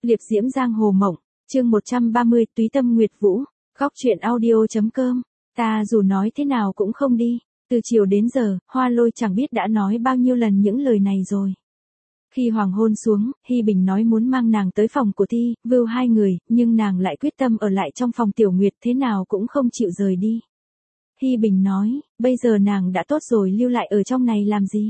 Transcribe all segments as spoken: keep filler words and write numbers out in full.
Liệp diễm giang hồ mộng, chương một trăm ba mươi, túy tâm nguyệt vũ, góc truyện audio.com, ta dù nói thế nào cũng không đi. Từ chiều đến giờ, Hoa Lôi chẳng biết đã nói bao nhiêu lần những lời này rồi. Khi hoàng hôn xuống, Hy Bình nói muốn mang nàng tới phòng của Thi, Vưu hai người, nhưng nàng lại quyết tâm ở lại trong phòng Tiểu Nguyệt thế nào cũng không chịu rời đi. Hy Bình nói, bây giờ nàng đã tốt rồi lưu lại ở trong này làm gì?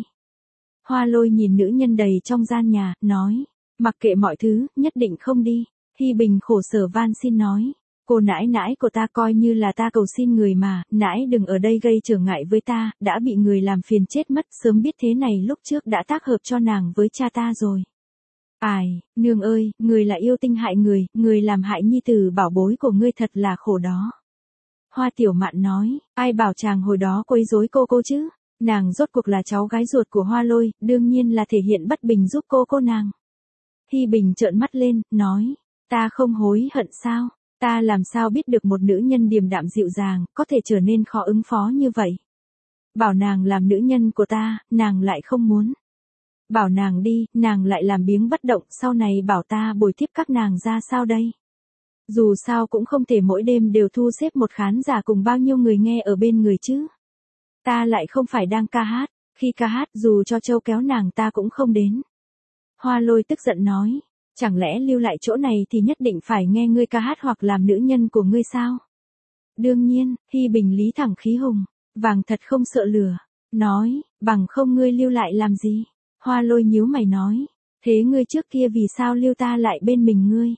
Hoa Lôi nhìn nữ nhân đầy trong gian nhà, nói, mặc kệ mọi thứ, nhất định không đi. Hy Bình khổ sở van xin nói, cô nãi nãi của ta coi như là ta cầu xin người mà, nãi đừng ở đây gây trở ngại với ta, đã bị người làm phiền chết mất, sớm biết thế này lúc trước đã tác hợp cho nàng với cha ta rồi. Ai, nương ơi, người là yêu tinh hại người, người làm hại nhi tử bảo bối của ngươi thật là khổ đó. Hoa Tiểu Mạn nói, ai bảo chàng hồi đó quấy rối cô cô chứ, nàng rốt cuộc là cháu gái ruột của Hoa Lôi, đương nhiên là thể hiện bất bình giúp cô cô nàng. Hy Bình trợn mắt lên, nói, ta không hối hận sao, ta làm sao biết được một nữ nhân điềm đạm dịu dàng, có thể trở nên khó ứng phó như vậy. Bảo nàng làm nữ nhân của ta, nàng lại không muốn. Bảo nàng đi, nàng lại làm biếng bất động, sau này bảo ta bồi tiếp các nàng ra sao đây. Dù sao cũng không thể mỗi đêm đều thu xếp một khán giả cùng bao nhiêu người nghe ở bên người chứ. Ta lại không phải đang ca hát, khi ca hát dù cho Châu kéo nàng ta cũng không đến. Hoa Lôi tức giận nói, chẳng lẽ lưu lại chỗ này thì nhất định phải nghe ngươi ca hát hoặc làm nữ nhân của ngươi sao? Đương nhiên, Hy Bình lý thẳng khí hùng, vàng thật không sợ lửa, nói, bằng không ngươi lưu lại làm gì? Hoa Lôi nhíu mày nói, thế ngươi trước kia vì sao lưu ta lại bên mình ngươi?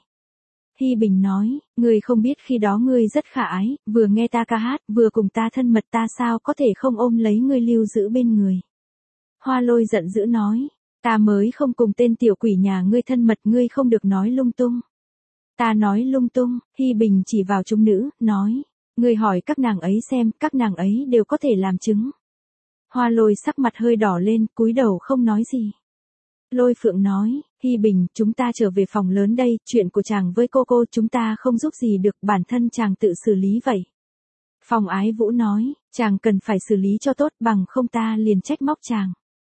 Hy Bình nói, ngươi không biết khi đó ngươi rất khả ái, vừa nghe ta ca hát, vừa cùng ta thân mật, ta sao có thể không ôm lấy ngươi lưu giữ bên người. Hoa Lôi giận dữ nói, ta mới không cùng tên tiểu quỷ nhà ngươi thân mật, ngươi không được nói lung tung. Ta nói lung tung, Hy Bình chỉ vào chúng nữ, nói, ngươi hỏi các nàng ấy xem, các nàng ấy đều có thể làm chứng. Hoa Lôi sắc mặt hơi đỏ lên, cúi đầu không nói gì. Lôi Phượng nói, Hy Bình, chúng ta trở về phòng lớn đây, chuyện của chàng với cô cô chúng ta không giúp gì được, bản thân chàng tự xử lý vậy. Phòng Ái Vũ nói, chàng cần phải xử lý cho tốt, bằng không ta liền trách móc chàng.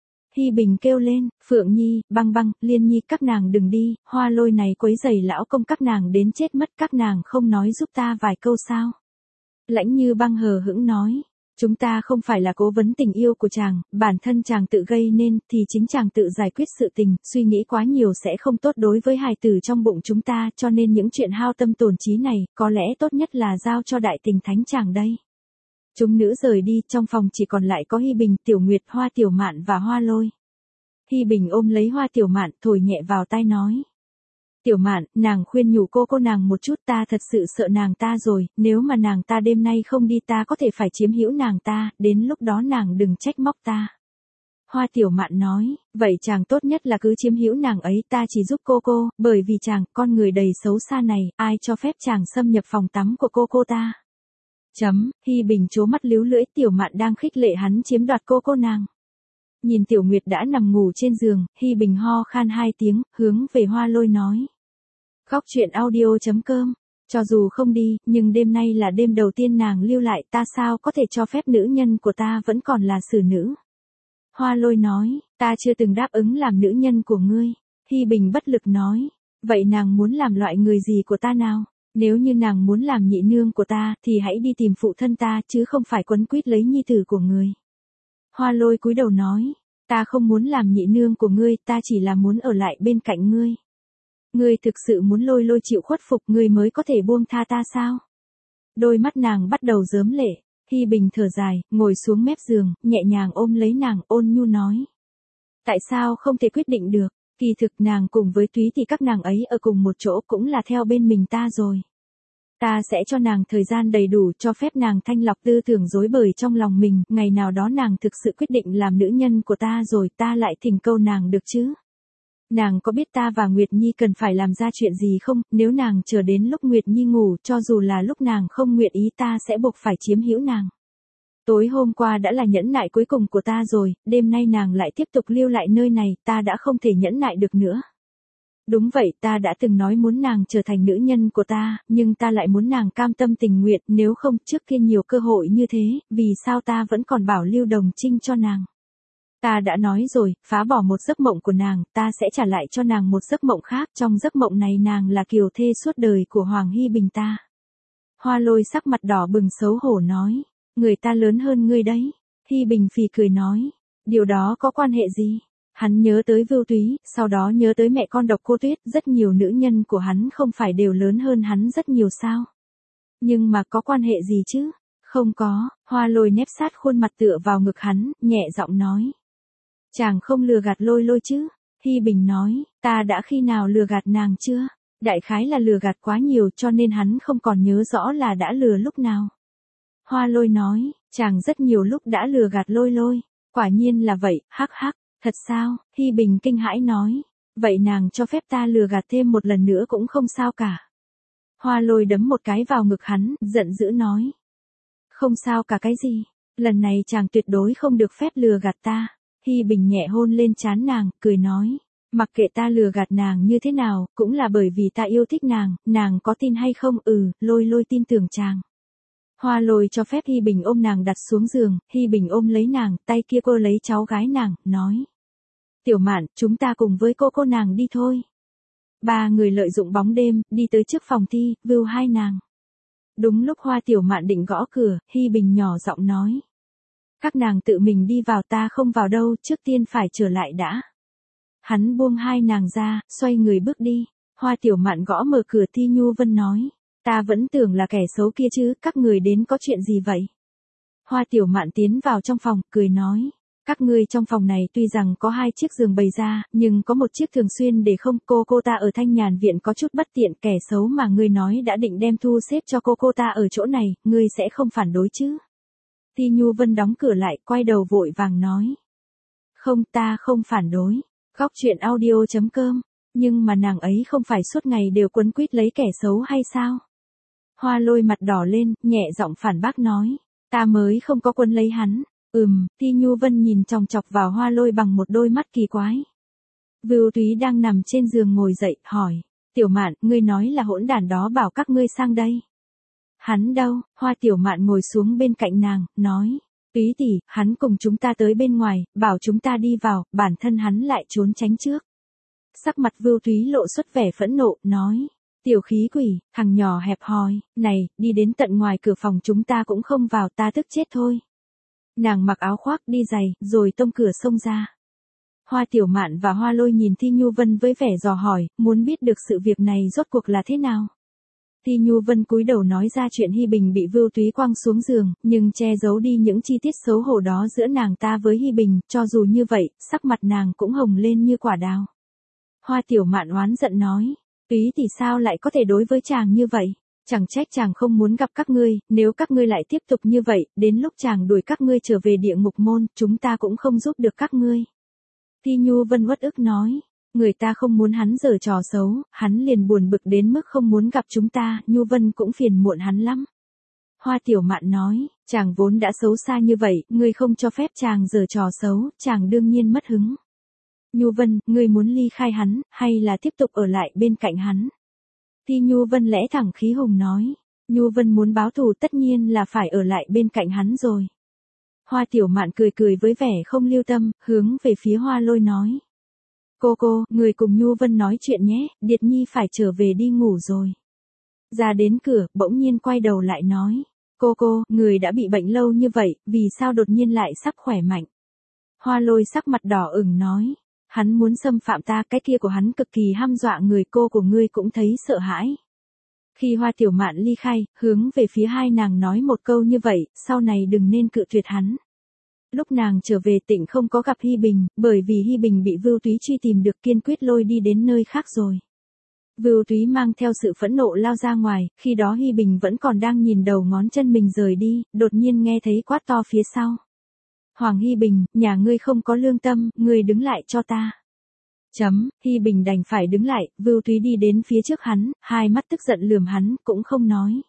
Hy Bình kêu lên, Phượng Nhi, Băng Băng, Liên Nhi các nàng đừng đi, Hoa Lôi này quấy rầy lão công các nàng đến chết mất, các nàng không nói giúp ta vài câu sao. Lãnh Như Băng hờ hững nói, chúng ta không phải là cố vấn tình yêu của chàng, bản thân chàng tự gây nên, thì chính chàng tự giải quyết sự tình, suy nghĩ quá nhiều sẽ không tốt đối với hài tử trong bụng chúng ta, cho nên những chuyện hao tâm tổn trí này, có lẽ tốt nhất là giao cho đại tình thánh chàng đây. Chúng nữ rời đi, trong phòng chỉ còn lại có Hy Bình, Tiểu Nguyệt, Hoa Tiểu Mạn và Hoa Lôi. Hy Bình ôm lấy Hoa Tiểu Mạn, thổi nhẹ vào tai nói. Tiểu Mạn, nàng khuyên nhủ cô cô nàng một chút, ta thật sự sợ nàng ta rồi, nếu mà nàng ta đêm nay không đi ta có thể phải chiếm hữu nàng ta, đến lúc đó nàng đừng trách móc ta. Hoa Tiểu Mạn nói, vậy chàng tốt nhất là cứ chiếm hữu nàng ấy, ta chỉ giúp cô cô, bởi vì chàng, con người đầy xấu xa này, ai cho phép chàng xâm nhập phòng tắm của cô cô ta. Chấm, Hy Bình trố mắt líu lưỡi, Tiểu Mạn đang khích lệ hắn chiếm đoạt cô cô nàng. Nhìn Tiểu Nguyệt đã nằm ngủ trên giường, Hy Bình ho khan hai tiếng, hướng về Hoa Lôi nói. Góc truyện audio.com, cho dù không đi, nhưng đêm nay là đêm đầu tiên nàng lưu lại, ta sao có thể cho phép nữ nhân của ta vẫn còn là xử nữ. Hoa Lôi nói, ta chưa từng đáp ứng làm nữ nhân của ngươi. Hy Bình bất lực nói, vậy nàng muốn làm loại người gì của ta nào? Nếu như nàng muốn làm nhị nương của ta, thì hãy đi tìm phụ thân ta, chứ không phải quấn quýt lấy nhi tử của người. Hoa Lôi cúi đầu nói, ta không muốn làm nhị nương của ngươi, ta chỉ là muốn ở lại bên cạnh ngươi. Ngươi thực sự muốn Lôi Lôi chịu khuất phục, ngươi mới có thể buông tha ta sao? Đôi mắt nàng bắt đầu rớm lệ, Hy Bình thở dài, ngồi xuống mép giường, nhẹ nhàng ôm lấy nàng, ôn nhu nói. Tại sao không thể quyết định được? Kỳ thực nàng cùng với Túy thì các nàng ấy ở cùng một chỗ cũng là theo bên mình ta rồi. Ta sẽ cho nàng thời gian đầy đủ, cho phép nàng thanh lọc tư tưởng rối bời trong lòng mình, ngày nào đó nàng thực sự quyết định làm nữ nhân của ta rồi, ta lại thỉnh cầu nàng được chứ. Nàng có biết ta và Nguyệt Nhi cần phải làm ra chuyện gì không, nếu nàng chờ đến lúc Nguyệt Nhi ngủ, cho dù là lúc nàng không nguyện ý ta sẽ buộc phải chiếm hữu nàng. Tối hôm qua đã là nhẫn nại cuối cùng của ta rồi, đêm nay nàng lại tiếp tục lưu lại nơi này, ta đã không thể nhẫn nại được nữa. Đúng vậy, ta đã từng nói muốn nàng trở thành nữ nhân của ta, nhưng ta lại muốn nàng cam tâm tình nguyện, nếu không, trước kia nhiều cơ hội như thế, vì sao ta vẫn còn bảo lưu Đồng Trinh cho nàng. Ta đã nói rồi, phá bỏ một giấc mộng của nàng, ta sẽ trả lại cho nàng một giấc mộng khác, trong giấc mộng này nàng là kiều thê suốt đời của Hoàng Hy Bình ta. Hoa Lôi sắc mặt đỏ bừng xấu hổ nói, người ta lớn hơn ngươi đấy. Hy Bình phì cười nói, điều đó có quan hệ gì? Hắn nhớ tới Vưu Túy, sau đó nhớ tới mẹ con Độc Cô Tuyết, rất nhiều nữ nhân của hắn không phải đều lớn hơn hắn rất nhiều sao? Nhưng mà có quan hệ gì chứ? Không có. Hoa Lôi nép sát khuôn mặt tựa vào ngực hắn, nhẹ giọng nói. Chàng không lừa gạt Lôi Lôi chứ? Hy Bình nói, ta đã khi nào lừa gạt nàng chưa? Đại khái là lừa gạt quá nhiều cho nên hắn không còn nhớ rõ là đã lừa lúc nào. Hoa Lôi nói, chàng rất nhiều lúc đã lừa gạt Lôi Lôi. Quả nhiên là vậy, hắc hắc. Thật sao? Hy Bình kinh hãi nói. Vậy nàng cho phép ta lừa gạt thêm một lần nữa cũng không sao cả. Hoa Lôi đấm một cái vào ngực hắn, giận dữ nói. Không sao cả cái gì? Lần này chàng tuyệt đối không được phép lừa gạt ta. Hy Bình nhẹ hôn lên trán nàng, cười nói. Mặc kệ ta lừa gạt nàng như thế nào, cũng là bởi vì ta yêu thích nàng, nàng có tin hay không? Ừ, Lôi Lôi tin tưởng chàng. Hoa Lôi cho phép Hy Bình ôm nàng đặt xuống giường, Hy Bình ôm lấy nàng, tay kia cô lấy cháu gái nàng, nói. Tiểu Mạn, chúng ta cùng với cô cô nàng đi thôi. Ba người lợi dụng bóng đêm, đi tới trước phòng thi, vưu hai nàng. Đúng lúc Hoa Tiểu Mạn định gõ cửa, Hy Bình nhỏ giọng nói. Các nàng tự mình đi vào, ta không vào đâu, trước tiên phải trở lại đã. Hắn buông hai nàng ra, xoay người bước đi. Hoa Tiểu Mạn gõ mở cửa, Ti Nhu Vân nói. Ta vẫn tưởng là kẻ xấu kia chứ, các người đến có chuyện gì vậy? Hoa Tiểu Mạn tiến vào trong phòng, cười nói. Các ngươi trong phòng này tuy rằng có hai chiếc giường bày ra, nhưng có một chiếc thường xuyên để không. Cô cô ta ở Thanh Nhàn Viện có chút bất tiện, kẻ xấu mà ngươi nói đã định đem thu xếp cho cô cô ta ở chỗ này, ngươi sẽ không phản đối chứ? Ti Nhu Vân đóng cửa lại, quay đầu vội vàng nói. Không, ta không phản đối. Góc truyện audio chấm com. Nhưng mà nàng ấy không phải suốt ngày đều quấn quýt lấy kẻ xấu hay sao? Hoa Lôi mặt đỏ lên, nhẹ giọng phản bác nói. Ta mới không có quấn lấy hắn. Ừm, Ti Nhu Vân nhìn chòng chọc vào Hoa Lôi bằng một đôi mắt kỳ quái. Vưu Túy đang nằm trên giường ngồi dậy, hỏi. Tiểu Mạn, ngươi nói là hỗn đản đó bảo các ngươi sang đây. Hắn đâu? Hoa Tiểu Mạn ngồi xuống bên cạnh nàng, nói. Túy tỷ, hắn cùng chúng ta tới bên ngoài, bảo chúng ta đi vào, bản thân hắn lại trốn tránh trước. Sắc mặt Vưu Túy lộ xuất vẻ phẫn nộ, nói. Tiểu khí quỷ, thằng nhỏ hẹp hòi, này, đi đến tận ngoài cửa phòng chúng ta cũng không vào, ta tức chết thôi. Nàng mặc áo khoác đi giày, rồi tông cửa xông ra. Hoa Tiểu Mạn và Hoa Lôi nhìn Ti Nhu Vân với vẻ dò hỏi, muốn biết được sự việc này rốt cuộc là thế nào. Ti Nhu Vân cúi đầu nói ra chuyện Hy Bình bị Vưu Túy quăng xuống giường, nhưng che giấu đi những chi tiết xấu hổ đó giữa nàng ta với Hy Bình, cho dù như vậy, sắc mặt nàng cũng hồng lên như quả đào. Hoa Tiểu Mạn oán giận nói, Túy thì sao lại có thể đối với chàng như vậy? Chẳng trách chàng không muốn gặp các ngươi, nếu các ngươi lại tiếp tục như vậy, đến lúc chàng đuổi các ngươi trở về địa ngục môn, chúng ta cũng không giúp được các ngươi. Ti Nhu Vân uất ức nói, người ta không muốn hắn giở trò xấu, hắn liền buồn bực đến mức không muốn gặp chúng ta, Nhu Vân cũng phiền muộn hắn lắm. Hoa Tiểu Mạn nói, chàng vốn đã xấu xa như vậy, ngươi không cho phép chàng giở trò xấu, chàng đương nhiên mất hứng. Nhu Vân, ngươi muốn ly khai hắn, hay là tiếp tục ở lại bên cạnh hắn? Ti Nhu Vân lẽ thẳng khí hùng nói. Nhu Vân muốn báo thù tất nhiên là phải ở lại bên cạnh hắn rồi. Hoa Tiểu Mạn cười cười với vẻ không lưu tâm, hướng về phía Hoa Lôi nói. Cô cô, người cùng Nhu Vân nói chuyện nhé, Điệt Nhi phải trở về đi ngủ rồi. Ra đến cửa, bỗng nhiên quay đầu lại nói. Cô cô, người đã bị bệnh lâu như vậy, vì sao đột nhiên lại sắp khỏe mạnh? Hoa Lôi sắc mặt đỏ ửng nói. Hắn muốn xâm phạm ta, cái kia của hắn cực kỳ hăm dọa người, cô của ngươi cũng thấy sợ hãi. Khi Hoa Tiểu Mạn ly khai, hướng về phía hai nàng nói một câu như vậy, sau này đừng nên cự tuyệt hắn. Lúc nàng trở về Tịnh không có gặp Hy Bình, bởi vì Hy Bình bị Vưu Túy truy tìm được, kiên quyết lôi đi đến nơi khác rồi. Vưu Túy mang theo sự phẫn nộ lao ra ngoài, khi đó Hy Bình vẫn còn đang nhìn đầu ngón chân mình rời đi, đột nhiên nghe thấy quát to phía sau. Hoàng Hy Bình, nhà ngươi không có lương tâm, ngươi đứng lại cho ta. Chấm, Hy Bình đành phải đứng lại, Vưu Túy đi đến phía trước hắn, hai mắt tức giận lườm hắn, cũng không nói.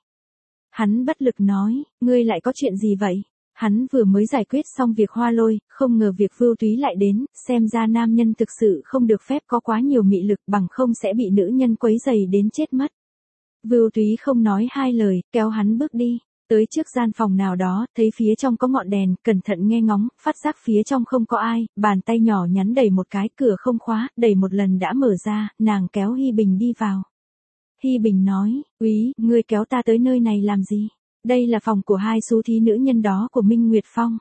Hắn bất lực nói, ngươi lại có chuyện gì vậy? Hắn vừa mới giải quyết xong việc Hoa Lôi, không ngờ việc Vưu Túy lại đến, xem ra nam nhân thực sự không được phép có quá nhiều mị lực, bằng không sẽ bị nữ nhân quấy rầy đến chết mất. Vưu Túy không nói hai lời, kéo hắn bước đi. Tới trước gian phòng nào đó, thấy phía trong có ngọn đèn, cẩn thận nghe ngóng, phát giác phía trong không có ai, bàn tay nhỏ nhắn đẩy một cái, cửa không khóa, đẩy một lần đã mở ra, nàng kéo Hi Bình đi vào. Hi Bình nói, úy, ngươi kéo ta tới nơi này làm gì? Đây là phòng của hai xú thí nữ nhân đó của Minh Nguyệt Phong.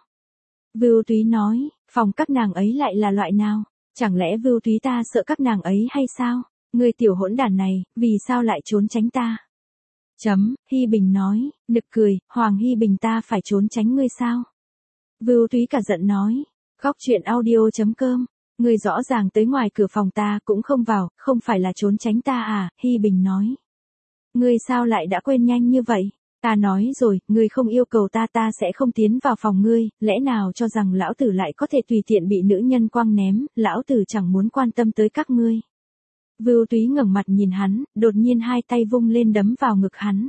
Vưu Túy nói, phòng các nàng ấy lại là loại nào? Chẳng lẽ Vưu Túy ta sợ các nàng ấy hay sao? Ngươi tiểu hỗn đản này, vì sao lại trốn tránh ta? Chấm, Hi Bình nói, nực cười, Hoàng Hi Bình ta phải trốn tránh ngươi sao? Vưu Túy cả giận nói, khóc chuyện audio.com, ngươi rõ ràng tới ngoài cửa phòng ta cũng không vào, không phải là trốn tránh ta à? Hi Bình nói, ngươi sao lại đã quên nhanh như vậy? Ta nói rồi, ngươi không yêu cầu ta ta sẽ không tiến vào phòng ngươi, lẽ nào cho rằng lão tử lại có thể tùy tiện bị nữ nhân quăng ném, lão tử chẳng muốn quan tâm tới các ngươi. Vưu Túy ngẩng mặt nhìn hắn, đột nhiên hai tay vung lên đấm vào ngực hắn.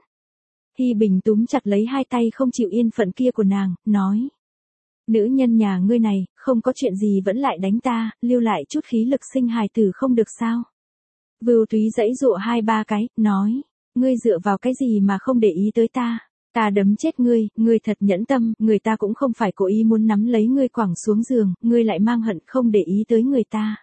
Hi Bình túm chặt lấy hai tay không chịu yên phận kia của nàng, nói. Nữ nhân nhà ngươi này, không có chuyện gì vẫn lại đánh ta, lưu lại chút khí lực sinh hài tử không được sao. Vưu Túy giãy giụa hai ba cái, nói. Ngươi dựa vào cái gì mà không để ý tới ta? Ta đấm chết ngươi, ngươi thật nhẫn tâm, người ta cũng không phải cố ý muốn nắm lấy ngươi quẳng xuống giường, ngươi lại mang hận không để ý tới người ta.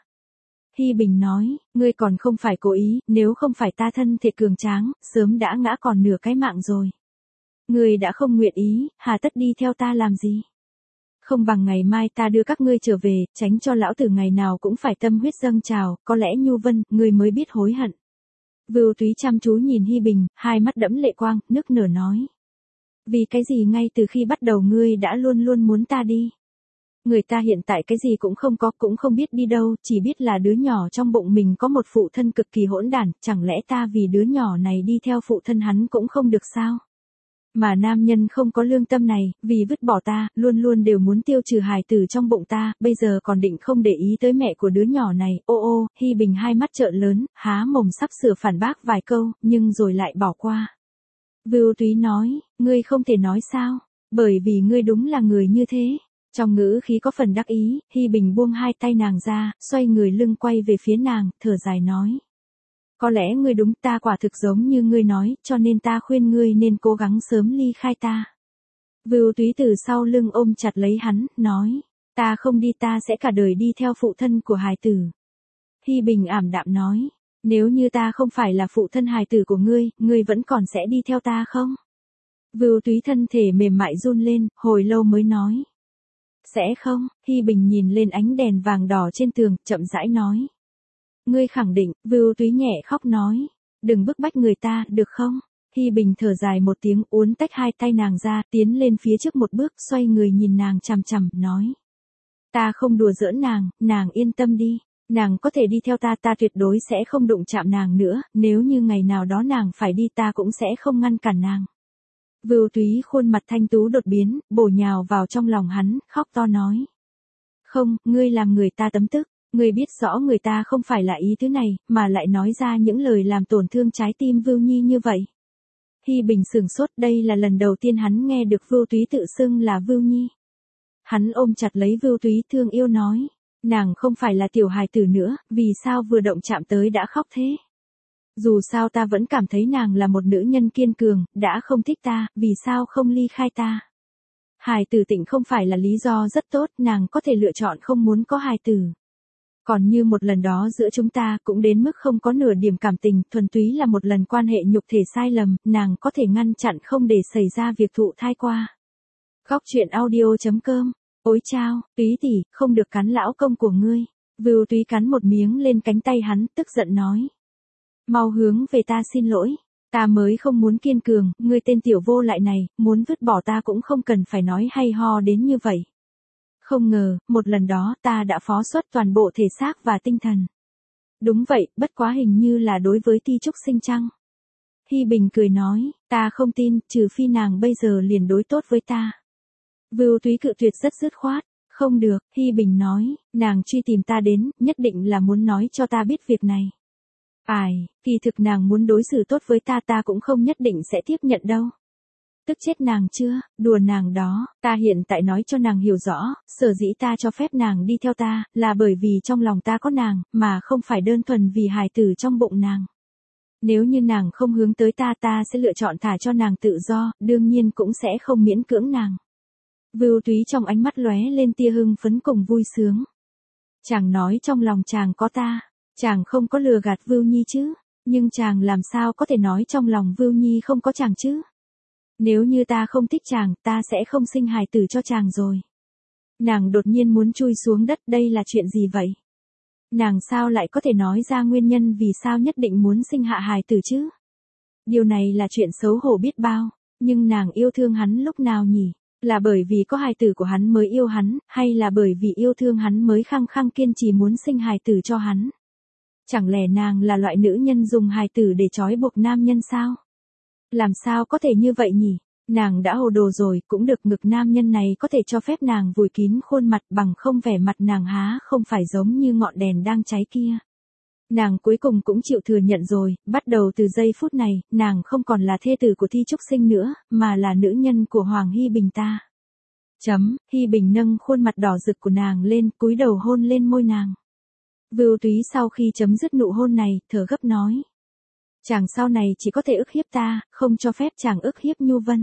Hi Bình nói, ngươi còn không phải cố ý, nếu không phải ta thân thể cường tráng, sớm đã ngã còn nửa cái mạng rồi. Ngươi đã không nguyện ý, hà tất đi theo ta làm gì? Không bằng ngày mai ta đưa các ngươi trở về, tránh cho lão tử ngày nào cũng phải tâm huyết dâng trào, có lẽ Nhu Vân, ngươi mới biết hối hận. Vưu Túy chăm chú nhìn Hi Bình, hai mắt đẫm lệ quang, nức nở nói. Vì cái gì ngay từ khi bắt đầu ngươi đã luôn luôn muốn ta đi? Người ta hiện tại cái gì cũng không có, cũng không biết đi đâu, chỉ biết là đứa nhỏ trong bụng mình có một phụ thân cực kỳ hỗn đản, chẳng lẽ ta vì đứa nhỏ này đi theo phụ thân hắn cũng không được sao? Mà nam nhân không có lương tâm này, vì vứt bỏ ta, luôn luôn đều muốn tiêu trừ hài tử trong bụng ta, bây giờ còn định không để ý tới mẹ của đứa nhỏ này, ô ô, Hi Bình hai mắt trợn lớn, há mồm sắp sửa phản bác vài câu, nhưng rồi lại bỏ qua. Vưu Túy nói, ngươi không thể nói sao, bởi vì ngươi đúng là người như thế. Trong ngữ khí có phần đắc ý, Hi Bình buông hai tay nàng ra, xoay người lưng quay về phía nàng, thở dài nói. Có lẽ ngươi đúng, ta quả thực giống như ngươi nói, cho nên ta khuyên ngươi nên cố gắng sớm ly khai ta. Vưu Túy từ sau lưng ôm chặt lấy hắn, nói, ta không đi ta sẽ cả đời đi theo phụ thân của hài tử. Hi Bình ảm đạm nói, nếu như ta không phải là phụ thân hài tử của ngươi, ngươi vẫn còn sẽ đi theo ta không? Vưu Túy thân thể mềm mại run lên, hồi lâu mới nói. Sẽ không, Hi Bình nhìn lên ánh đèn vàng đỏ trên tường, chậm rãi nói. Ngươi khẳng định, Vưu Túy nhẹ khóc nói. Đừng bức bách người ta, được không? Hi Bình thở dài một tiếng, uốn tách hai tay nàng ra, tiến lên phía trước một bước, xoay người nhìn nàng chằm chằm, nói. Ta không đùa giỡn nàng, nàng yên tâm đi. Nàng có thể đi theo ta, ta tuyệt đối sẽ không đụng chạm nàng nữa, nếu như ngày nào đó nàng phải đi ta cũng sẽ không ngăn cản nàng. Vưu Túy khuôn mặt thanh tú đột biến, bổ nhào vào trong lòng hắn, khóc to nói. Không, ngươi làm người ta tấm tức, ngươi biết rõ người ta không phải là ý thứ này, mà lại nói ra những lời làm tổn thương trái tim Vưu Nhi như vậy. Hi Bình sửng sốt, đây là lần đầu tiên hắn nghe được Vưu Túy tự xưng là Vưu Nhi. Hắn ôm chặt lấy Vưu Túy thương yêu nói, nàng không phải là tiểu hài tử nữa, vì sao vừa động chạm tới đã khóc thế? Dù sao ta vẫn cảm thấy nàng là một nữ nhân kiên cường, đã không thích ta, vì sao không ly khai ta? Hài tử tịnh không phải là lý do rất tốt, nàng có thể lựa chọn không muốn có hài tử. Còn như một lần đó giữa chúng ta cũng đến mức không có nửa điểm cảm tình, thuần túy là một lần quan hệ nhục thể sai lầm, nàng có thể ngăn chặn không để xảy ra việc thụ thai qua. Khóc chuyện audio.com, ôi chao, Túy tỷ, không được cắn lão công của ngươi. Vưu Túy cắn một miếng lên cánh tay hắn, tức giận nói. Mau hướng về ta xin lỗi, ta mới không muốn kiên cường, ngươi tên tiểu vô lại này, muốn vứt bỏ ta cũng không cần phải nói hay ho đến như vậy. Không ngờ, một lần đó ta đã phó xuất toàn bộ thể xác và tinh thần. Đúng vậy, bất quá hình như là đối với Ti Trúc Sinh chăng? Hi Bình cười nói, ta không tin, trừ phi nàng bây giờ liền đối tốt với ta. Vưu Túy cự tuyệt rất dứt khoát, không được, Hi Bình nói, nàng truy tìm ta đến, nhất định là muốn nói cho ta biết việc này. Ai, kỳ thực nàng muốn đối xử tốt với ta ta cũng không nhất định sẽ tiếp nhận đâu. Tức chết nàng chưa, đùa nàng đó, ta hiện tại nói cho nàng hiểu rõ, sở dĩ ta cho phép nàng đi theo ta, là bởi vì trong lòng ta có nàng, mà không phải đơn thuần vì hài tử trong bụng nàng. Nếu như nàng không hướng tới ta ta sẽ lựa chọn thả cho nàng tự do, đương nhiên cũng sẽ không miễn cưỡng nàng. Vưu Túy trong ánh mắt lóe lên tia hưng phấn cùng vui sướng. Chàng nói trong lòng chàng có ta, chàng không có lừa gạt Vưu Nhi chứ, nhưng chàng làm sao có thể nói trong lòng Vưu Nhi không có chàng chứ? Nếu như ta không thích chàng, ta sẽ không sinh hài tử cho chàng rồi. Nàng đột nhiên muốn chui xuống đất, đây là chuyện gì vậy? Nàng sao lại có thể nói ra nguyên nhân vì sao nhất định muốn sinh hạ hài tử chứ? Điều này là chuyện xấu hổ biết bao, nhưng nàng yêu thương hắn lúc nào nhỉ? Là bởi vì có hài tử của hắn mới yêu hắn, hay là bởi vì yêu thương hắn mới khăng khăng kiên trì muốn sinh hài tử cho hắn? Chẳng lẽ nàng là loại nữ nhân dùng hài tử để trói buộc nam nhân sao? Làm sao có thể như vậy nhỉ? Nàng đã hồ đồ rồi, cũng được, ngực nam nhân này có thể cho phép nàng vùi kín khuôn mặt, bằng không vẻ mặt nàng há không phải giống như ngọn đèn đang cháy kia. Nàng cuối cùng cũng chịu thừa nhận rồi, bắt đầu từ giây phút này, nàng không còn là thê tử của Thi Trúc Sinh nữa, mà là nữ nhân của Hoàng Hy Bình ta. Chấm, Hy Bình nâng khuôn mặt đỏ rực của nàng lên, cúi đầu hôn lên môi nàng. Vưu Túy sau khi chấm dứt nụ hôn này, thở gấp nói. Chàng sau này chỉ có thể ức hiếp ta, không cho phép chàng ức hiếp Nhu Vân.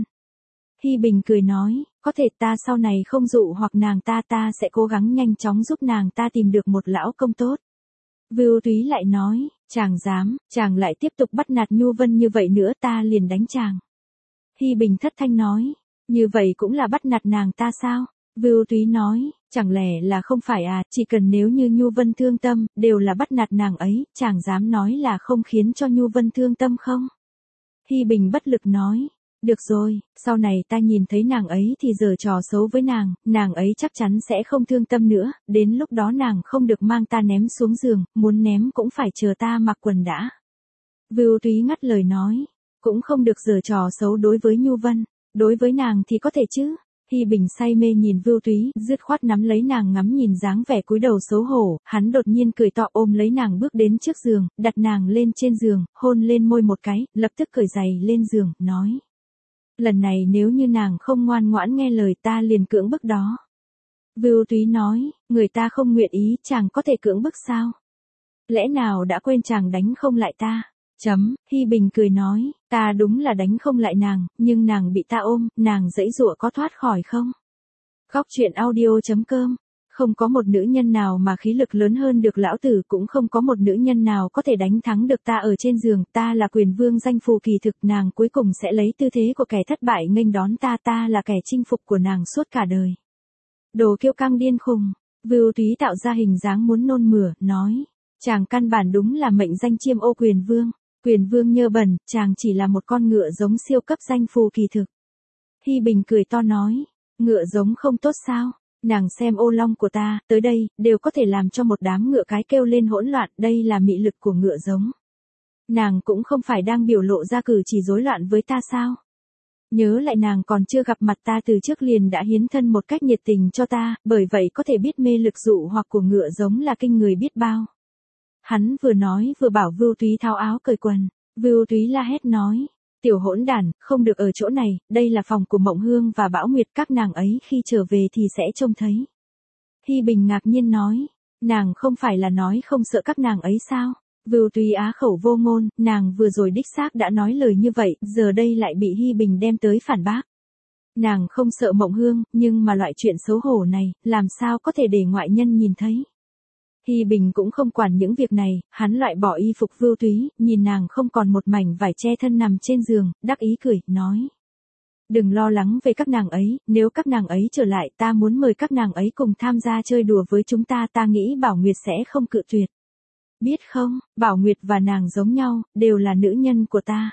Hy Bình cười nói, có thể ta sau này không dụ hoặc nàng ta ta sẽ cố gắng nhanh chóng giúp nàng ta tìm được một lão công tốt. Vưu Túy lại nói, chàng dám, chàng lại tiếp tục bắt nạt Nhu Vân như vậy nữa ta liền đánh chàng. Hy Bình thất thanh nói, như vậy cũng là bắt nạt nàng ta sao? Vưu Túy nói, chẳng lẽ là không phải à, chỉ cần nếu như Nhu Vân thương tâm, đều là bắt nạt nàng ấy, chàng dám nói là không khiến cho Nhu Vân thương tâm không? Hy Bình bất lực nói, được rồi, sau này ta nhìn thấy nàng ấy thì giở trò xấu với nàng, nàng ấy chắc chắn sẽ không thương tâm nữa, đến lúc đó nàng không được mang ta ném xuống giường, muốn ném cũng phải chờ ta mặc quần đã. Vưu Túy ngắt lời nói, cũng không được giở trò xấu đối với Nhu Vân, đối với nàng thì có thể chứ. Hy Bình say mê nhìn Vưu Túy, dứt khoát nắm lấy nàng ngắm nhìn dáng vẻ cúi đầu xấu hổ, hắn đột nhiên cười to ôm lấy nàng bước đến trước giường, đặt nàng lên trên giường, hôn lên môi một cái, lập tức cởi giày lên giường, nói. Lần này nếu như nàng không ngoan ngoãn nghe lời ta liền cưỡng bức đó. Vưu Túy nói, người ta không nguyện ý, chàng có thể cưỡng bức sao? Lẽ nào đã quên chàng đánh không lại ta? Chấm, Hy Bình cười nói, ta đúng là đánh không lại nàng, nhưng nàng bị ta ôm, nàng giãy giụa có thoát khỏi không? Góc truyện audio chấm com. Không có một nữ nhân nào mà khí lực lớn hơn được lão tử, cũng không có một nữ nhân nào có thể đánh thắng được ta ở trên giường, ta là quyền vương danh phù kỳ thực, nàng cuối cùng sẽ lấy tư thế của kẻ thất bại nghênh đón ta, ta là kẻ chinh phục của nàng suốt cả đời. Đồ kiêu căng điên khùng, Vưu Túy tạo ra hình dáng muốn nôn mửa, nói, chàng căn bản đúng là mệnh danh chiêm ô quyền vương. Quyền vương nhơ bẩn, chàng chỉ là một con ngựa giống siêu cấp danh phù kỳ thực. Hy Bình cười to nói, ngựa giống không tốt sao? Nàng xem ô long của ta, tới đây, đều có thể làm cho một đám ngựa cái kêu lên hỗn loạn, đây là mị lực của ngựa giống. Nàng cũng không phải đang biểu lộ ra cử chỉ rối loạn với ta sao? Nhớ lại nàng còn chưa gặp mặt ta từ trước liền đã hiến thân một cách nhiệt tình cho ta, bởi vậy có thể biết mê lực dụ hoặc của ngựa giống là kinh người biết bao. Hắn vừa nói vừa bảo Vưu Túy tháo áo cởi quần. Vưu Túy la hét nói, tiểu hỗn đản, không được ở chỗ này, đây là phòng của Mộng Hương và Bảo Nguyệt, các nàng ấy khi trở về thì sẽ trông thấy. Hy Bình ngạc nhiên nói, nàng không phải là nói không sợ các nàng ấy sao? Vưu Túy á khẩu vô ngôn, nàng vừa rồi đích xác đã nói lời như vậy, giờ đây lại bị Hy Bình đem tới phản bác. Nàng không sợ Mộng Hương, nhưng mà loại chuyện xấu hổ này, làm sao có thể để ngoại nhân nhìn thấy? Hy Bình cũng không quản những việc này, hắn loại bỏ y phục Vưu Túy, nhìn nàng không còn một mảnh vải che thân nằm trên giường, đắc ý cười, nói. Đừng lo lắng về các nàng ấy, nếu các nàng ấy trở lại ta muốn mời các nàng ấy cùng tham gia chơi đùa với chúng ta, ta nghĩ Bảo Nguyệt sẽ không cự tuyệt. Biết không, Bảo Nguyệt và nàng giống nhau, đều là nữ nhân của ta.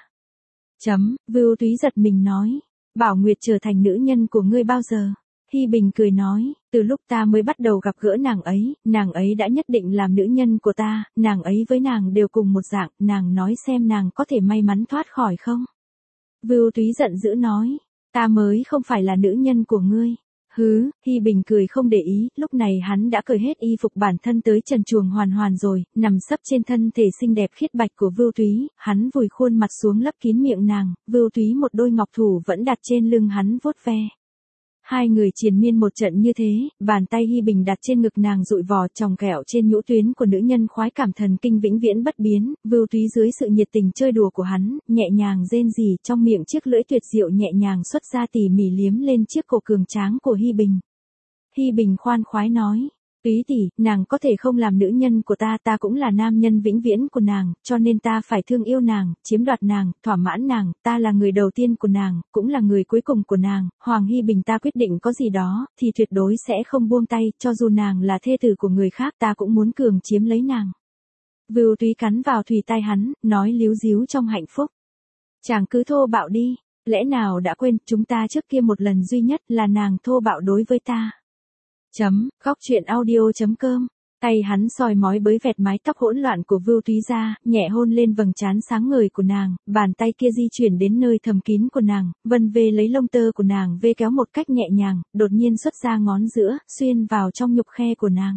Chấm, Vưu Túy giật mình nói, Bảo Nguyệt trở thành nữ nhân của ngươi bao giờ? Hy Bình cười nói, từ lúc ta mới bắt đầu gặp gỡ nàng ấy, nàng ấy đã nhất định làm nữ nhân của ta, nàng ấy với nàng đều cùng một dạng, nàng nói xem nàng có thể may mắn thoát khỏi không? Vưu Túy giận dữ nói, ta mới không phải là nữ nhân của ngươi. Hứ, Hy Bình cười không để ý, lúc này hắn đã cởi hết y phục bản thân tới trần truồng hoàn hoàn rồi, nằm sấp trên thân thể xinh đẹp khiết bạch của Vưu Túy, hắn vùi khuôn mặt xuống lấp kín miệng nàng, Vưu Túy một đôi ngọc thủ vẫn đặt trên lưng hắn vuốt ve. Hai người triền miên một trận như thế, bàn tay Hi Bình đặt trên ngực nàng dụi vò tròng kẹo trên nhũ tuyến của nữ nhân khoái cảm thần kinh vĩnh viễn bất biến, Vưu Túy dưới sự nhiệt tình chơi đùa của hắn, nhẹ nhàng rên rỉ trong miệng chiếc lưỡi tuyệt diệu nhẹ nhàng xuất ra tỉ mỉ liếm lên chiếc cổ cường tráng của Hi Bình. Hi Bình khoan khoái nói. Túy tỷ, nàng có thể không làm nữ nhân của ta, ta cũng là nam nhân vĩnh viễn của nàng, cho nên ta phải thương yêu nàng, chiếm đoạt nàng, thỏa mãn nàng, ta là người đầu tiên của nàng, cũng là người cuối cùng của nàng, Hoàng Hi Bình ta quyết định có gì đó, thì tuyệt đối sẽ không buông tay, cho dù nàng là thê tử của người khác ta cũng muốn cường chiếm lấy nàng. Vưu Túy cắn vào thùy tai hắn, nói líu díu trong hạnh phúc. Chàng cứ thô bạo đi, lẽ nào đã quên, chúng ta trước kia một lần duy nhất là nàng thô bạo đối với ta. Chấm, khóc chuyện audio chấm com. Tay hắn soi mói bới vẹt mái tóc hỗn loạn của Vưu Túy ra, nhẹ hôn lên vầng trán sáng ngời của nàng, bàn tay kia di chuyển đến nơi thầm kín của nàng, vân vê lấy lông tơ của nàng vê kéo một cách nhẹ nhàng, đột nhiên xuất ra ngón giữa, xuyên vào trong nhục khe của nàng.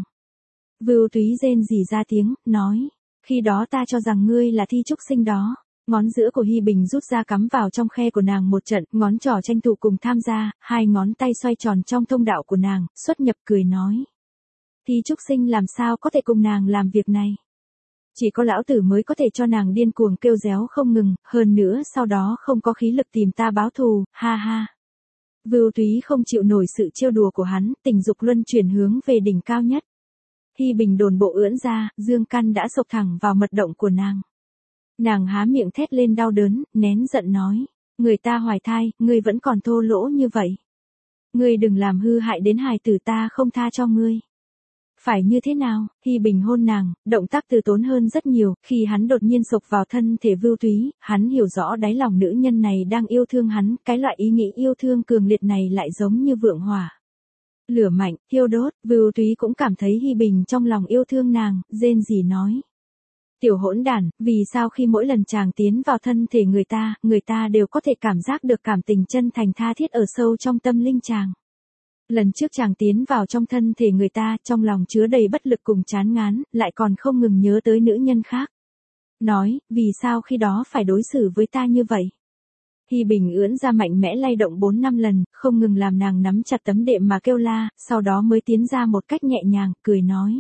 Vưu Túy rên rỉ ra tiếng, nói, khi đó ta cho rằng ngươi là Thi Trúc Sinh đó. Ngón giữa của Hi Bình rút ra cắm vào trong khe của nàng một trận, ngón trỏ tranh thủ cùng tham gia, hai ngón tay xoay tròn trong thông đạo của nàng, xuất nhập cười nói. Thi Trúc Sinh làm sao có thể cùng nàng làm việc này? Chỉ có lão tử mới có thể cho nàng điên cuồng kêu réo không ngừng, hơn nữa sau đó không có khí lực tìm ta báo thù, ha ha. Vưu Túy không chịu nổi sự trêu đùa của hắn, tình dục luân chuyển hướng về đỉnh cao nhất. Hi Bình đồn bộ ưỡn ra, dương căn đã sộc thẳng vào mật động của nàng. Nàng há miệng thét lên đau đớn, nén giận nói, người ta hoài thai, ngươi vẫn còn thô lỗ như vậy. Ngươi đừng làm hư hại đến hài tử ta không tha cho ngươi. Phải như thế nào? Hi Bình hôn nàng, động tác từ tốn hơn rất nhiều, khi hắn đột nhiên sộc vào thân thể Vưu Túy, hắn hiểu rõ đáy lòng nữ nhân này đang yêu thương hắn, cái loại ý nghĩ yêu thương cường liệt này lại giống như vượng hỏa. Lửa mạnh, thiêu đốt, Vưu Túy cũng cảm thấy Hi Bình trong lòng yêu thương nàng, rên rỉ nói. Tiểu hỗn đản, vì sao khi mỗi lần chàng tiến vào thân thể người ta, người ta đều có thể cảm giác được cảm tình chân thành tha thiết ở sâu trong tâm linh chàng. Lần trước chàng tiến vào trong thân thể người ta, trong lòng chứa đầy bất lực cùng chán ngán, lại còn không ngừng nhớ tới nữ nhân khác. Nói, vì sao khi đó phải đối xử với ta như vậy? Hi Bình ưỡn ra mạnh mẽ lay động bốn năm lần, không ngừng làm nàng nắm chặt tấm đệm mà kêu la, sau đó mới tiến ra một cách nhẹ nhàng, cười nói.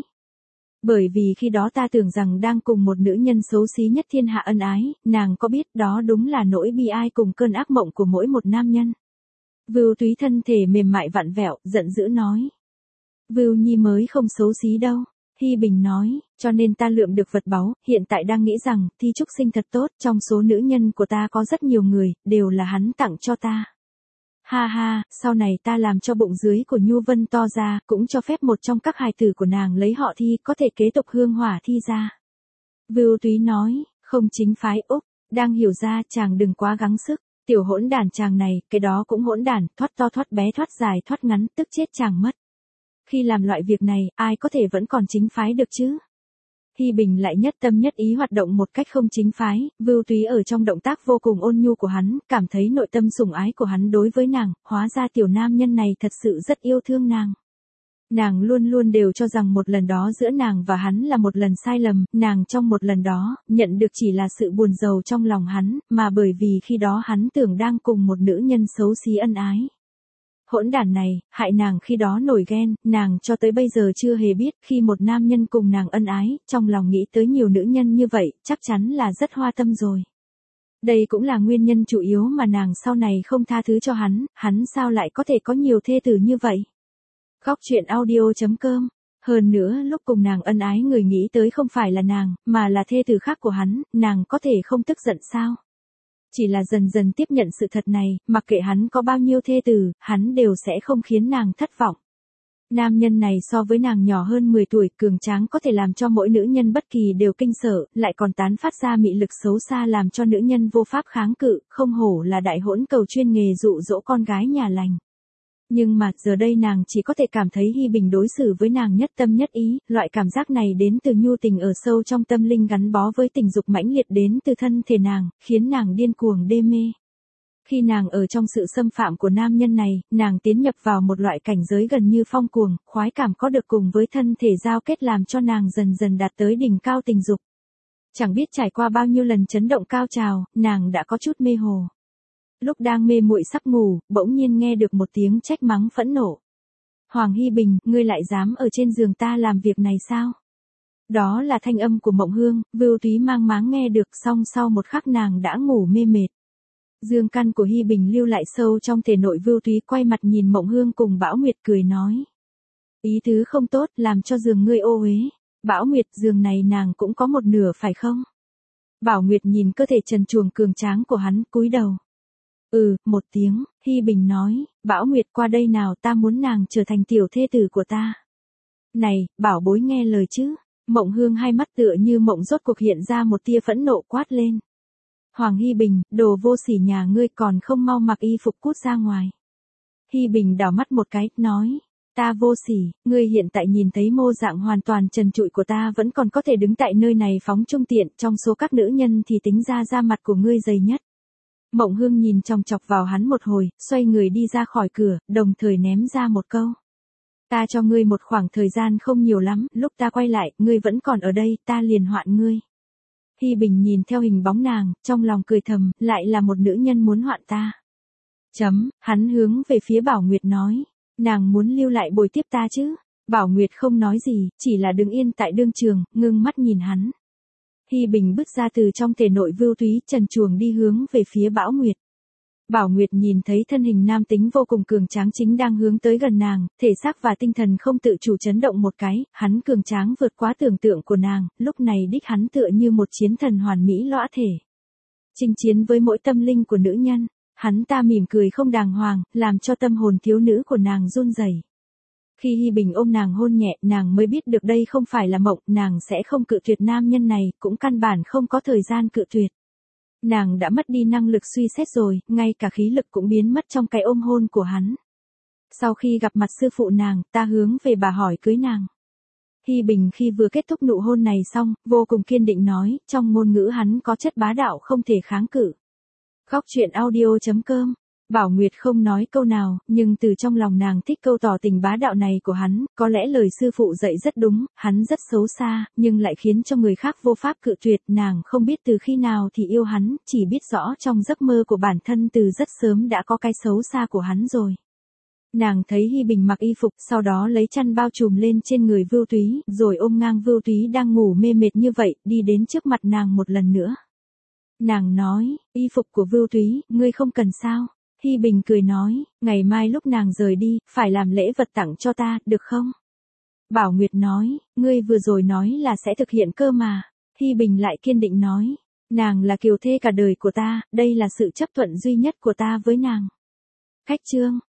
Bởi vì khi đó ta tưởng rằng đang cùng một nữ nhân xấu xí nhất thiên hạ ân ái, nàng có biết đó đúng là nỗi bi ai cùng cơn ác mộng của mỗi một nam nhân. Vưu Túy thân thể mềm mại vặn vẹo, giận dữ nói. Vưu Nhi mới không xấu xí đâu. Hi Bình nói, cho nên ta lượm được vật báu, hiện tại đang nghĩ rằng, Thi Trúc Sinh thật tốt, trong số nữ nhân của ta có rất nhiều người, đều là hắn tặng cho ta. Ha ha, sau này ta làm cho bụng dưới của Nhu Vân to ra, cũng cho phép một trong các hài tử của nàng lấy họ Thi, có thể kế tục hương hỏa Thi ra. Vưu Túy nói, không chính phái Úc, đang hiểu ra chàng đừng quá gắng sức, tiểu hỗn đản chàng này, cái đó cũng hỗn đản, thoát to thoát bé thoát dài thoát ngắn, tức chết chàng mất. Khi làm loại việc này, ai có thể vẫn còn chính phái được chứ? Hi Bình lại nhất tâm nhất ý hoạt động một cách không chính phái, Vưu Túy ở trong động tác vô cùng ôn nhu của hắn, cảm thấy nội tâm sủng ái của hắn đối với nàng, hóa ra tiểu nam nhân này thật sự rất yêu thương nàng. Nàng luôn luôn đều cho rằng một lần đó giữa nàng và hắn là một lần sai lầm, nàng trong một lần đó, nhận được chỉ là sự buồn rầu trong lòng hắn, mà bởi vì khi đó hắn tưởng đang cùng một nữ nhân xấu xí ân ái. Hỗn đản này, hại nàng khi đó nổi ghen, nàng cho tới bây giờ chưa hề biết, khi một nam nhân cùng nàng ân ái, trong lòng nghĩ tới nhiều nữ nhân như vậy, chắc chắn là rất hoa tâm rồi. Đây cũng là nguyên nhân chủ yếu mà nàng sau này không tha thứ cho hắn, hắn sao lại có thể có nhiều thê tử như vậy. Khóc chuyện audio chấm com. Hơn nữa lúc cùng nàng ân ái người nghĩ tới không phải là nàng, mà là thê tử khác của hắn, nàng có thể không tức giận sao? Chỉ là dần dần tiếp nhận sự thật này, mặc kệ hắn có bao nhiêu thê tử, hắn đều sẽ không khiến nàng thất vọng. Nam nhân này so với nàng nhỏ hơn mười tuổi, cường tráng có thể làm cho mỗi nữ nhân bất kỳ đều kinh sợ, lại còn tán phát ra mị lực xấu xa làm cho nữ nhân vô pháp kháng cự, không hổ là đại hỗn cầu chuyên nghề dụ dỗ con gái nhà lành. Nhưng mà, giờ đây nàng chỉ có thể cảm thấy Hi Bình đối xử với nàng nhất tâm nhất ý, loại cảm giác này đến từ nhu tình ở sâu trong tâm linh gắn bó với tình dục mãnh liệt đến từ thân thể nàng, khiến nàng điên cuồng đê mê. Khi nàng ở trong sự xâm phạm của nam nhân này, nàng tiến nhập vào một loại cảnh giới gần như phong cuồng, khoái cảm có được cùng với thân thể giao kết làm cho nàng dần dần đạt tới đỉnh cao tình dục. Chẳng biết trải qua bao nhiêu lần chấn động cao trào, nàng đã có chút mê hồ. Lúc đang mê muội sắp ngủ, bỗng nhiên nghe được một tiếng trách mắng phẫn nộ. Hoàng Hy Bình, ngươi lại dám ở trên giường ta làm việc này sao? Đó là thanh âm của Mộng Hương, Vưu Túy mang máng nghe được, xong sau một khắc nàng đã ngủ mê mệt. Dương căn của Hy Bình lưu lại sâu trong thể nội. Vưu Túy quay mặt nhìn Mộng Hương cùng Bảo Nguyệt cười nói. Ý tứ không tốt, làm cho giường ngươi ô uế. Bảo Nguyệt, giường này nàng cũng có một nửa phải không? Bảo Nguyệt nhìn cơ thể trần truồng cường tráng của hắn, cúi đầu. Ừ, một tiếng, Hy Bình nói, Bảo Nguyệt qua đây nào, ta muốn nàng trở thành tiểu thê tử của ta. Này, bảo bối nghe lời chứ. Mộng Hương hai mắt tựa như mộng rốt cuộc hiện ra một tia phẫn nộ quát lên. Hoàng Hy Bình, đồ vô sỉ nhà ngươi còn không mau mặc y phục cút ra ngoài. Hy Bình đảo mắt một cái, nói. Ta vô sỉ, ngươi hiện tại nhìn thấy mô dạng hoàn toàn trần trụi của ta vẫn còn có thể đứng tại nơi này phóng trung tiện, trong số các nữ nhân thì tính ra da mặt của ngươi dày nhất. Mộng Hương nhìn chòng chọc vào hắn một hồi, xoay người đi ra khỏi cửa, đồng thời ném ra một câu. Ta cho ngươi một khoảng thời gian không nhiều lắm, lúc ta quay lại, ngươi vẫn còn ở đây, ta liền hoạn ngươi. Hy Bình nhìn theo hình bóng nàng, trong lòng cười thầm, lại là một nữ nhân muốn hoạn ta. Chấm, hắn hướng về phía Bảo Nguyệt nói. Nàng muốn lưu lại bồi tiếp ta chứ? Bảo Nguyệt không nói gì, chỉ là đứng yên tại đương trường, ngưng mắt nhìn hắn. Hy Bình bước ra từ trong thể nội Vưu Túy, trần truồng đi hướng về phía Bảo Nguyệt. Bảo Nguyệt nhìn thấy thân hình nam tính vô cùng cường tráng chính đang hướng tới gần nàng, thể xác và tinh thần không tự chủ chấn động một cái, hắn cường tráng vượt quá tưởng tượng của nàng, lúc này đích hắn tựa như một chiến thần hoàn mỹ lõa thể. Chinh chiến với mỗi tâm linh của nữ nhân, hắn ta mỉm cười không đàng hoàng, làm cho tâm hồn thiếu nữ của nàng run rẩy. Khi Hy Bình ôm nàng hôn nhẹ, nàng mới biết được đây không phải là mộng, nàng sẽ không cự tuyệt nam nhân này, cũng căn bản không có thời gian cự tuyệt. Nàng đã mất đi năng lực suy xét rồi, ngay cả khí lực cũng biến mất trong cái ôm hôn của hắn. Sau khi gặp mặt sư phụ nàng, ta hướng về bà hỏi cưới nàng. Hy Bình khi vừa kết thúc nụ hôn này xong, vô cùng kiên định nói, trong ngôn ngữ hắn có chất bá đạo không thể kháng cự. Góc truyện audio chấm com. Bảo Nguyệt không nói câu nào, nhưng từ trong lòng nàng thích câu tỏ tình bá đạo này của hắn, có lẽ lời sư phụ dạy rất đúng, hắn rất xấu xa, nhưng lại khiến cho người khác vô pháp cự tuyệt, nàng không biết từ khi nào thì yêu hắn, chỉ biết rõ trong giấc mơ của bản thân từ rất sớm đã có cái xấu xa của hắn rồi. Nàng thấy Hy Bình mặc y phục, sau đó lấy chăn bao trùm lên trên người Vưu Túy, rồi ôm ngang Vưu Túy đang ngủ mê mệt như vậy, đi đến trước mặt nàng một lần nữa. Nàng nói, y phục của Vưu Túy, ngươi không cần sao? Hy Bình cười nói, ngày mai lúc nàng rời đi, phải làm lễ vật tặng cho ta, được không? Bảo Nguyệt nói, ngươi vừa rồi nói là sẽ thực hiện cơ mà. Hy Bình lại kiên định nói, nàng là kiều thê cả đời của ta, đây là sự chấp thuận duy nhất của ta với nàng. Khách chương.